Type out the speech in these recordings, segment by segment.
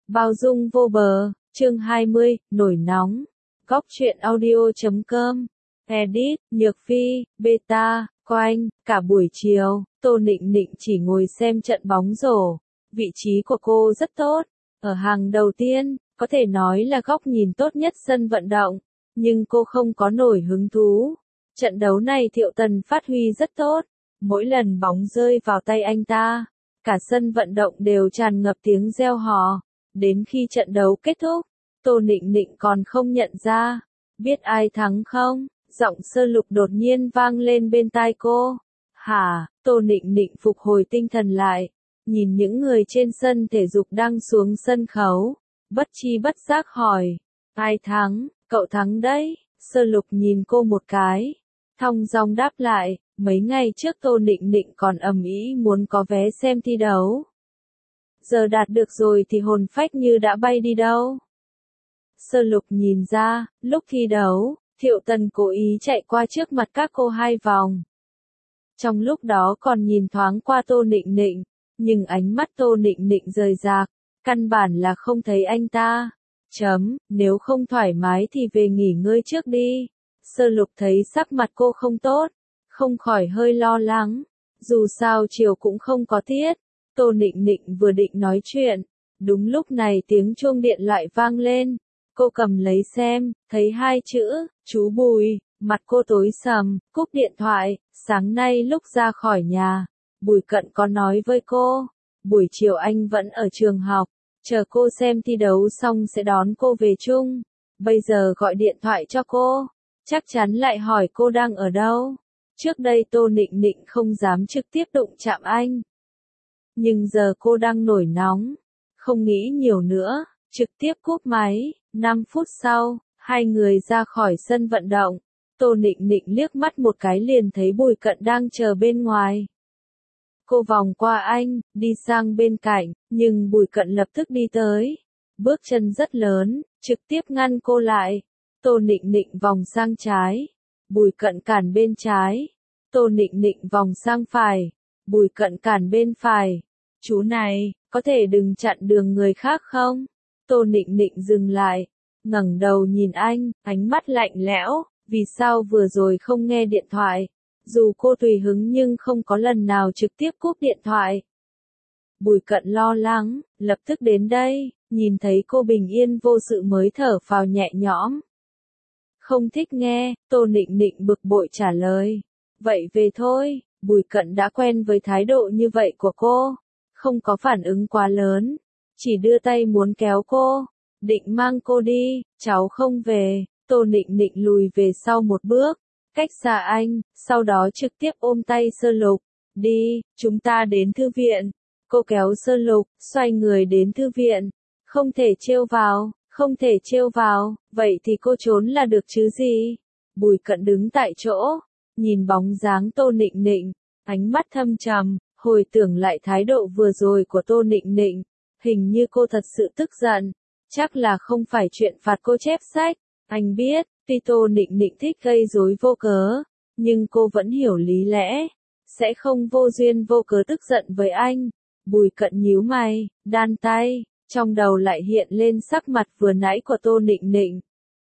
Bao dung vô bờ, chương 20, nổi nóng. Góc truyện audio.com. Edit, Nhược Phi, Beta, Coanh, cả buổi chiều, Tô Nịnh Nịnh chỉ ngồi xem trận bóng rổ. Vị trí của cô rất tốt, ở hàng đầu tiên, có thể nói là góc nhìn tốt nhất sân vận động, nhưng cô không có nổi hứng thú. Trận đấu này Thiệu Tần phát huy rất tốt, mỗi lần bóng rơi vào tay anh ta, cả sân vận động đều tràn ngập tiếng reo hò. Đến khi trận đấu kết thúc, Tô Nịnh Nịnh còn không nhận ra, biết ai thắng không? Giọng Sơ Lục đột nhiên vang lên bên tai cô. Hả? Tô Nịnh Nịnh phục hồi tinh thần lại, nhìn những người trên sân thể dục đang xuống sân khấu, bất chi bất giác hỏi, ai thắng? Cậu thắng đấy. Sơ Lục nhìn cô một cái, thong dong đáp lại, mấy ngày trước Tô Nịnh Nịnh còn ầm ĩ muốn có vé xem thi đấu. Giờ đạt được rồi thì hồn phách như đã bay đi đâu. Sơ Lục nhìn ra, lúc thi đấu, Thiệu Tần cố ý chạy qua trước mặt các cô 2 vòng. Trong lúc đó còn nhìn thoáng qua Tô Nịnh Nịnh, nhưng ánh mắt Tô Nịnh Nịnh rời rạc, căn bản là không thấy anh ta. Nếu không thoải mái thì về nghỉ ngơi trước đi. Sơ Lục thấy sắc mặt cô không tốt, không khỏi hơi lo lắng. Dù sao chiều cũng không có tiết. Tô Nịnh Nịnh vừa định nói chuyện, đúng lúc này tiếng chuông điện thoại vang lên. Cô cầm lấy xem, thấy 2 chữ, chú Bùi, mặt cô tối sầm, cúp điện thoại. Sáng nay lúc ra khỏi nhà, Bùi Cận có nói với cô, buổi chiều anh vẫn ở trường học, chờ cô xem thi đấu xong sẽ đón cô về chung. Bây giờ gọi điện thoại cho cô, chắc chắn lại hỏi cô đang ở đâu. Trước đây Tô Nịnh Nịnh không dám trực tiếp đụng chạm anh. Nhưng giờ cô đang nổi nóng, không nghĩ nhiều nữa, trực tiếp cúp máy. 5 phút sau, 2 người ra khỏi sân vận động. Tô Nịnh Nịnh liếc mắt một cái liền thấy Bùi Cận đang chờ bên ngoài. Cô vòng qua anh, đi sang bên cạnh, nhưng Bùi Cận lập tức đi tới. Bước chân rất lớn, trực tiếp ngăn cô lại. Tô Nịnh Nịnh vòng sang trái. Bùi Cận cản bên trái. Tô Nịnh Nịnh vòng sang phải. Bùi Cận cản bên phải. Chú này, có thể đừng chặn đường người khác không? Tô Nịnh Nịnh dừng lại, ngẩng đầu nhìn anh, ánh mắt lạnh lẽo, vì sao vừa rồi không nghe điện thoại? Dù cô tùy hứng nhưng không có lần nào trực tiếp cúp điện thoại. Bùi Cận lo lắng, lập tức đến đây, nhìn thấy cô bình yên vô sự mới thở phào nhẹ nhõm. Không thích nghe, Tô Nịnh Nịnh bực bội trả lời. Vậy về thôi. Bùi Cận đã quen với thái độ như vậy của cô, không có phản ứng quá lớn, chỉ đưa tay muốn kéo cô, định mang cô đi. Cháu không về. Tô Nịnh Nịnh lùi về sau một bước, cách xa anh, sau đó trực tiếp ôm tay Sơ Lục. Đi, chúng ta đến thư viện. Cô kéo Sơ Lục, xoay người đến thư viện. Không thể trêu vào, không thể trêu vào, vậy thì cô trốn là được chứ gì? Bùi Cận đứng tại chỗ, nhìn bóng dáng Tô Nịnh Nịnh, ánh mắt thâm trầm, hồi tưởng lại thái độ vừa rồi của Tô Nịnh Nịnh, hình như cô thật sự tức giận, chắc là không phải chuyện phạt cô chép sách. Anh biết, tuy Tô Nịnh Nịnh thích gây rối vô cớ, nhưng cô vẫn hiểu lý lẽ, sẽ không vô duyên vô cớ tức giận với anh. Bùi Cận nhíu mày, đan tay, trong đầu lại hiện lên sắc mặt vừa nãy của Tô Nịnh Nịnh.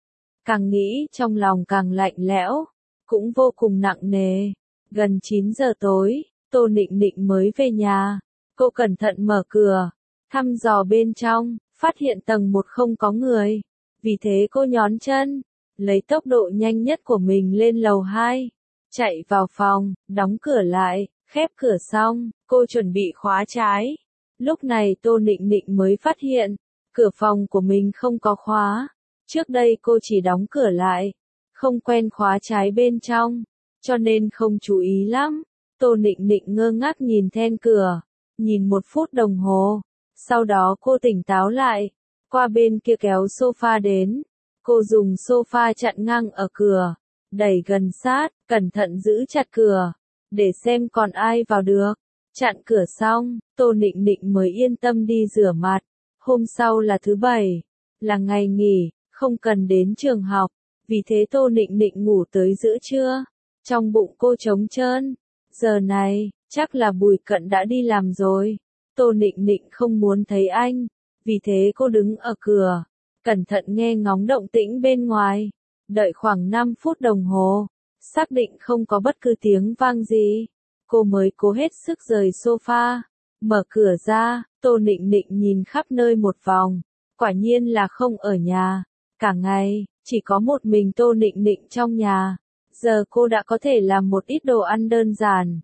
Càng nghĩ trong lòng càng lạnh lẽo, cũng vô cùng nặng nề. Gần 9 giờ tối, Tô Nịnh Nịnh mới về nhà. Cô cẩn thận mở cửa, thăm dò bên trong, phát hiện tầng 1 không có người. Vì thế cô nhón chân, lấy tốc độ nhanh nhất của mình lên lầu 2, chạy vào phòng, đóng cửa lại, khép cửa xong, cô chuẩn bị khóa trái. Lúc này Tô Nịnh Nịnh mới phát hiện, cửa phòng của mình không có khóa. Trước đây cô chỉ đóng cửa lại, không quen khóa trái bên trong, cho nên không chú ý lắm. Tô Nịnh Nịnh ngơ ngác nhìn then cửa, nhìn 1 phút đồng hồ, sau đó cô tỉnh táo lại, qua bên kia kéo sofa đến. Cô dùng sofa chặn ngang ở cửa, đẩy gần sát, cẩn thận giữ chặt cửa, để xem còn ai vào được. Chặn cửa xong, Tô Nịnh Nịnh mới yên tâm đi rửa mặt. Hôm sau là thứ Bảy, là ngày nghỉ, không cần đến trường học, vì thế Tô Nịnh Nịnh ngủ tới giữa trưa. Trong bụng cô trống trơn, giờ này, chắc là Bùi Cận đã đi làm rồi. Tô Nịnh Nịnh không muốn thấy anh, Vì thế cô đứng ở cửa, cẩn thận nghe ngóng động tĩnh bên ngoài. Đợi khoảng 5 phút đồng hồ, xác định không có bất cứ tiếng vang gì, cô mới cố hết sức rời sofa. Mở cửa ra, Tô Nịnh Nịnh nhìn khắp nơi một vòng, quả nhiên là không ở nhà. Cả ngày, chỉ có một mình Tô Nịnh Nịnh trong nhà. Giờ cô đã có thể làm một ít đồ ăn đơn giản.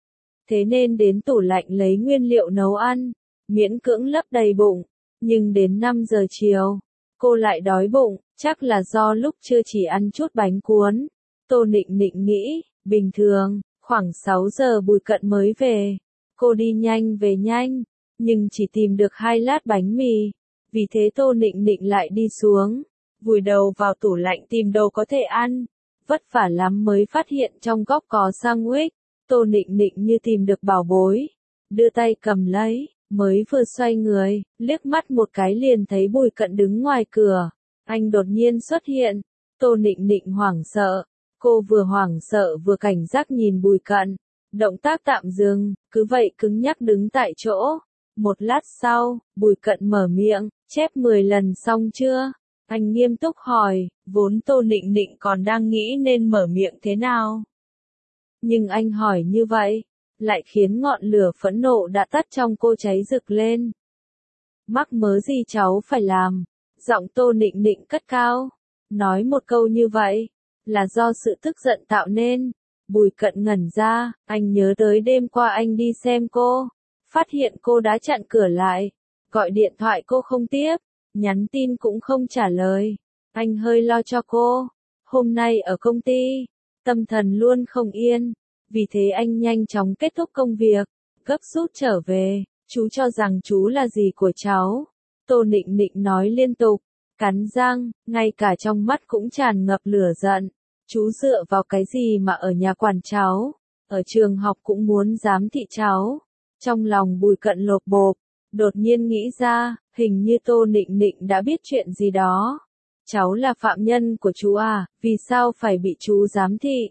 Thế nên đến tủ lạnh lấy nguyên liệu nấu ăn, miễn cưỡng lấp đầy bụng. Nhưng đến 5 giờ chiều, cô lại đói bụng, chắc là do lúc trưa chỉ ăn chút bánh cuốn. Tô Nịnh Nịnh nghĩ, bình thường, khoảng 6 giờ Bùi Cận mới về. Cô đi nhanh về nhanh, nhưng chỉ tìm được 2 lát bánh mì. Vì thế Tô Nịnh Nịnh lại đi xuống, vùi đầu vào tủ lạnh tìm đồ có thể ăn. Vất vả lắm mới phát hiện trong góc có sandwich. Tô Nịnh Nịnh như tìm được bảo bối, đưa tay cầm lấy, mới vừa xoay người, liếc mắt một cái liền thấy Bùi Cận đứng ngoài cửa. Anh đột nhiên xuất hiện, Tô Nịnh Nịnh hoảng sợ, cô vừa hoảng sợ vừa cảnh giác nhìn Bùi Cận, động tác tạm dừng, cứ vậy cứng nhắc đứng tại chỗ. Một lát sau, Bùi Cận mở miệng, chép 10 lần xong chưa? Anh nghiêm túc hỏi, vốn Tô Nịnh Nịnh còn đang nghĩ nên mở miệng thế nào. Nhưng anh hỏi như vậy, lại khiến ngọn lửa phẫn nộ đã tắt trong cô cháy rực lên. Mắc mớ gì cháu phải làm? Giọng Tô Nịnh Nịnh cất cao. Nói một câu như vậy, là do sự tức giận tạo nên. Bùi Cận ngẩn ra, anh nhớ tới đêm qua anh đi xem cô. Phát hiện cô đã chặn cửa lại. Gọi điện thoại cô không tiếp, nhắn tin cũng không trả lời. Anh hơi lo cho cô. Hôm nay ở công ty, tâm thần luôn không yên. Vì thế anh nhanh chóng kết thúc công việc, gấp rút trở về. Chú cho rằng chú là gì của cháu? Tô Nịnh Nịnh nói liên tục, cắn răng, ngay cả trong mắt cũng tràn ngập lửa giận. Chú dựa vào cái gì mà ở nhà quản cháu? Ở trường học cũng muốn giám thị cháu. Trong lòng Bùi Cận lột bột, đột nhiên nghĩ ra, hình như Tô Nịnh Nịnh đã biết chuyện gì đó. Cháu là phạm nhân của chú à, vì sao phải bị chú giám thị?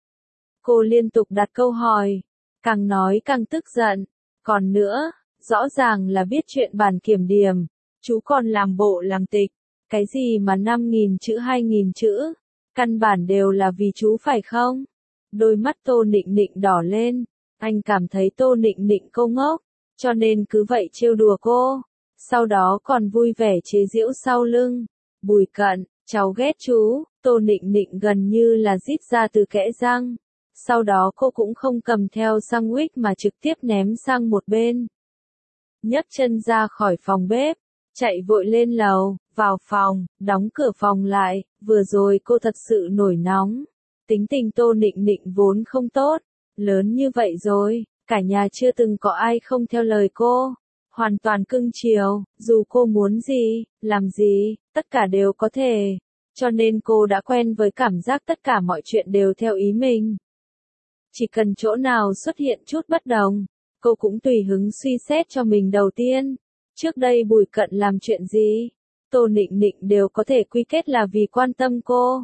Cô liên tục đặt câu hỏi, càng nói càng tức giận. Còn nữa, rõ ràng là biết chuyện bản kiểm điểm, chú còn làm bộ làm tịch. Cái gì mà 5.000 chữ 2.000 chữ, căn bản đều là vì chú phải không? Đôi mắt Tô Nịnh Nịnh đỏ lên, anh cảm thấy Tô Nịnh Nịnh cô ngốc, cho nên cứ vậy trêu đùa cô. Sau đó còn vui vẻ chế giễu sau lưng. Bùi Cận, cháu ghét chú. Tô Nịnh Nịnh gần như là rít ra từ kẽ răng. Sau đó cô cũng không cầm theo sandwich mà trực tiếp ném sang một bên. Nhấc chân ra khỏi phòng bếp, chạy vội lên lầu, vào phòng, đóng cửa phòng lại. Vừa rồi cô thật sự nổi nóng. Tính tình Tô Nịnh Nịnh vốn không tốt. Lớn như vậy rồi, cả nhà chưa từng có ai không theo lời cô. Hoàn toàn cưng chiều, dù cô muốn gì, làm gì, tất cả đều có thể. Cho nên cô đã quen với cảm giác tất cả mọi chuyện đều theo ý mình. Chỉ cần chỗ nào xuất hiện chút bất đồng, cô cũng tùy hứng suy xét cho mình đầu tiên. Trước đây Bùi Cận làm chuyện gì, Tô Nịnh Nịnh đều có thể quy kết là vì quan tâm cô.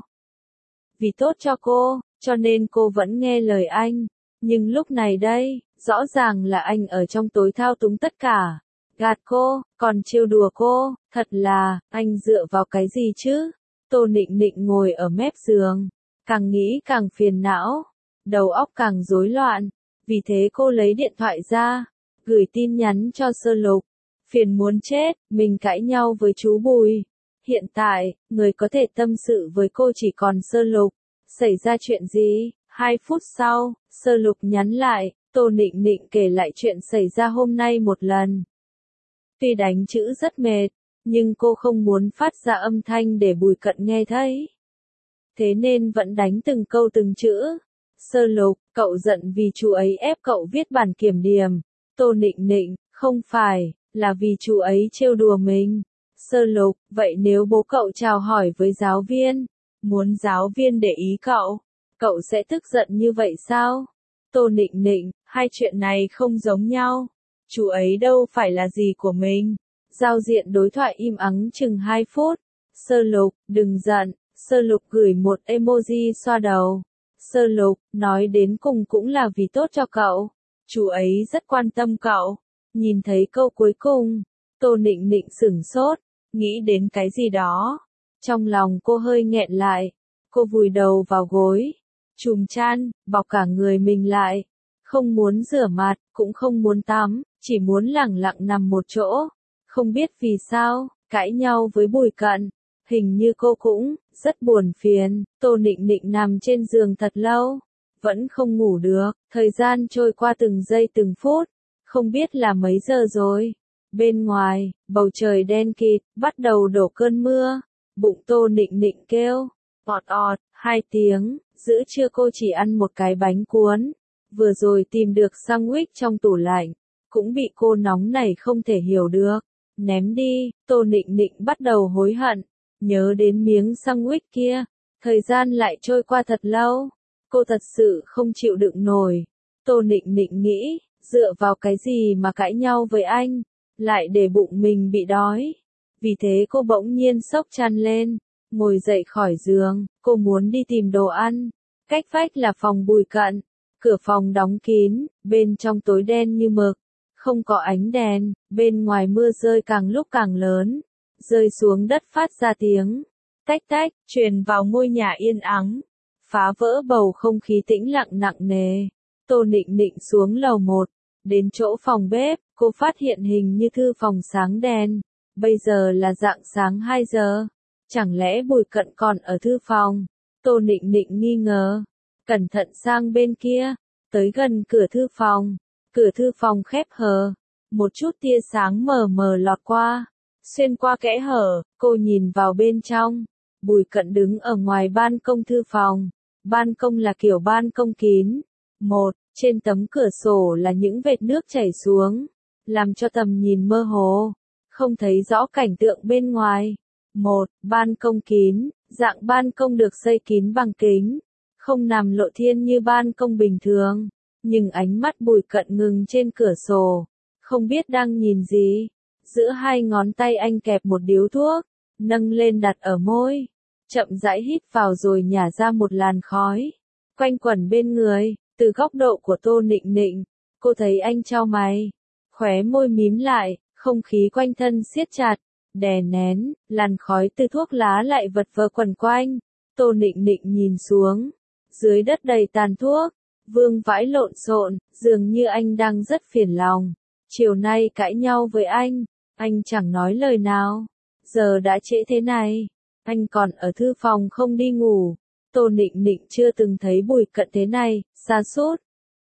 Vì tốt cho cô, cho nên cô vẫn nghe lời anh. Nhưng lúc này đây, rõ ràng là anh ở trong tối thao túng tất cả. Gạt cô, còn trêu đùa cô, thật là, anh dựa vào cái gì chứ? Tô Nịnh Nịnh ngồi ở mép giường, càng nghĩ càng phiền não, đầu óc càng rối loạn. Vì thế cô lấy điện thoại ra, gửi tin nhắn cho Sơ Lục. Phiền muốn chết, mình cãi nhau với chú Bùi. Hiện tại, người có thể tâm sự với cô chỉ còn Sơ Lục. Xảy ra chuyện gì? 2 phút sau, Sơ Lục nhắn lại, Tô Nịnh Nịnh kể lại chuyện xảy ra hôm nay một lần. Tuy đánh chữ rất mệt, nhưng cô không muốn phát ra âm thanh để Bùi Cận nghe thấy. Thế nên vẫn đánh từng câu từng chữ. Sơ Lục, cậu giận vì chú ấy ép cậu viết bản kiểm điểm. Tô Nịnh Nịnh, không phải, là vì chú ấy trêu đùa mình. Sơ Lục, vậy nếu bố cậu chào hỏi với giáo viên, muốn giáo viên để ý cậu, cậu sẽ tức giận như vậy sao? Tô Nịnh Nịnh, hai chuyện này không giống nhau. Chú ấy đâu phải là gì của mình. Giao diện đối thoại im ắng chừng 2 phút. Sơ Lục, đừng giận. Sơ Lục gửi một emoji xoa đầu. Sơ Lục, nói đến cùng cũng là vì tốt cho cậu. Chú ấy rất quan tâm cậu. Nhìn thấy câu cuối cùng, Tô Nịnh Nịnh sửng sốt, nghĩ đến cái gì đó. Trong lòng cô hơi nghẹn lại, cô vùi đầu vào gối, chùm chăn, bọc cả người mình lại. Không muốn rửa mặt, cũng không muốn tắm, chỉ muốn lẳng lặng nằm một chỗ. Không biết vì sao, cãi nhau với Bùi Cận. Hình như cô cũng rất buồn phiền. Tô Nịnh Nịnh nằm trên giường thật lâu, vẫn không ngủ được. Thời gian trôi qua từng giây từng phút, không biết là mấy giờ rồi. Bên ngoài, bầu trời đen kịt, bắt đầu đổ cơn mưa. Bụng Tô Nịnh Nịnh kêu, ọt ọt, 2 tiếng. Giữa trưa cô chỉ ăn một cái bánh cuốn. Vừa rồi tìm được sandwich trong tủ lạnh, cũng bị cô nóng nảy không thể hiểu được. Ném đi. Tô Nịnh Nịnh bắt đầu hối hận, nhớ đến miếng sandwich kia. Thời gian lại trôi qua thật lâu. Cô thật sự không chịu đựng nổi. Tô Nịnh Nịnh nghĩ, dựa vào cái gì mà cãi nhau với anh, lại để bụng mình bị đói. Vì thế cô bỗng nhiên xốc chăn lên, ngồi dậy khỏi giường, cô muốn đi tìm đồ ăn. Cách vách là phòng Bùi Cận, cửa phòng đóng kín, bên trong tối đen như mực, không có ánh đèn, bên ngoài mưa rơi càng lúc càng lớn, rơi xuống đất phát ra tiếng tách tách, truyền vào ngôi nhà yên ắng, phá vỡ bầu không khí tĩnh lặng nặng nề. Tô Nịnh Nịnh xuống lầu 1, đến chỗ phòng bếp, cô phát hiện hình như thư phòng sáng đèn. Bây giờ là rạng sáng 2 giờ. Chẳng lẽ Bùi Cận còn ở thư phòng? Tô Nịnh Nịnh nghi ngờ. Cẩn thận sang bên kia, tới gần cửa thư phòng. Cửa thư phòng khép hờ. Một chút tia sáng mờ mờ lọt qua. Xuyên qua kẽ hở, cô nhìn vào bên trong. Bùi Cận đứng ở ngoài ban công thư phòng. Ban công là kiểu ban công kín. Trên tấm cửa sổ là những vệt nước chảy xuống, làm cho tầm nhìn mơ hồ, không thấy rõ cảnh tượng bên ngoài. Ban công kín, dạng ban công được xây kín bằng kính, không nằm lộ thiên như ban công bình thường, nhưng ánh mắt Bùi Cận ngừng trên cửa sổ, không biết đang nhìn gì. Giữa 2 ngón tay anh kẹp một điếu thuốc, nâng lên đặt ở môi, chậm rãi hít vào rồi nhả ra một làn khói, quanh quẩn bên người. Từ góc độ của Tô Nịnh Nịnh, cô thấy anh chau mày, khóe môi mím lại, không khí quanh thân siết chặt, đè nén, làn khói từ thuốc lá lại vật vờ quẩn quanh. Tô Nịnh Nịnh nhìn xuống, dưới đất đầy tàn thuốc, vương vãi lộn xộn, dường như anh đang rất phiền lòng. Chiều nay cãi nhau với anh chẳng nói lời nào. Giờ đã trễ thế này, anh còn ở thư phòng không đi ngủ. Tô Nịnh Nịnh chưa từng thấy Bùi Cận thế này, sa sút,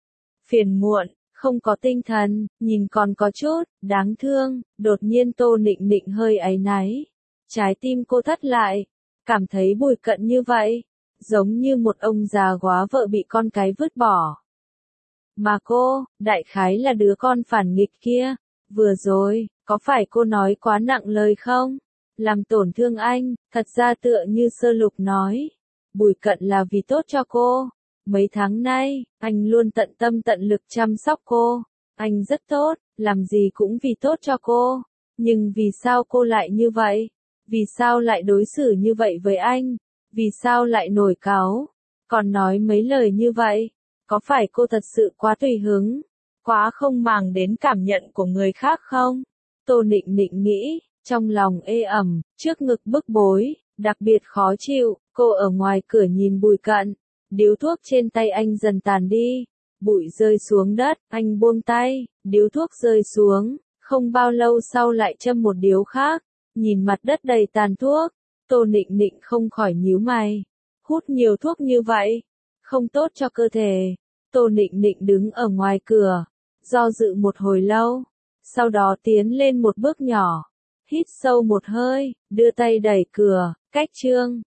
phiền muộn, không có tinh thần, nhìn còn có chút đáng thương. Đột nhiên Tô Nịnh Nịnh hơi áy náy, trái tim cô thắt lại, cảm thấy Bùi Cận như vậy, giống như một ông già góa vợ bị con cái vứt bỏ. Mà cô, đại khái là đứa con phản nghịch kia. Vừa rồi, có phải cô nói quá nặng lời không? Làm tổn thương anh. Thật ra tựa như Sơ Lục nói, Bùi Cận là vì tốt cho cô. Mấy tháng nay, anh luôn tận tâm tận lực chăm sóc cô. Anh rất tốt, làm gì cũng vì tốt cho cô. Nhưng vì sao cô lại như vậy? Vì sao lại đối xử như vậy với anh? Vì sao lại nổi cáu? Còn nói mấy lời như vậy? Có phải cô thật sự quá tùy hứng? Quá không màng đến cảm nhận của người khác không? Tô Nịnh Nịnh nghĩ, trong lòng ê ẩm, trước ngực bức bối, đặc biệt khó chịu. Cô ở ngoài cửa nhìn Bùi Cận, điếu thuốc trên tay anh dần tàn đi, bụi rơi xuống đất, anh buông tay, điếu thuốc rơi xuống, không bao lâu sau lại châm một điếu khác, nhìn mặt đất đầy tàn thuốc, Tô Nịnh Nịnh không khỏi nhíu mày, hút nhiều thuốc như vậy, không tốt cho cơ thể. Tô Nịnh Nịnh đứng ở ngoài cửa, do dự một hồi lâu, sau đó tiến lên một bước nhỏ, hít sâu một hơi, đưa tay đẩy cửa, cách Trương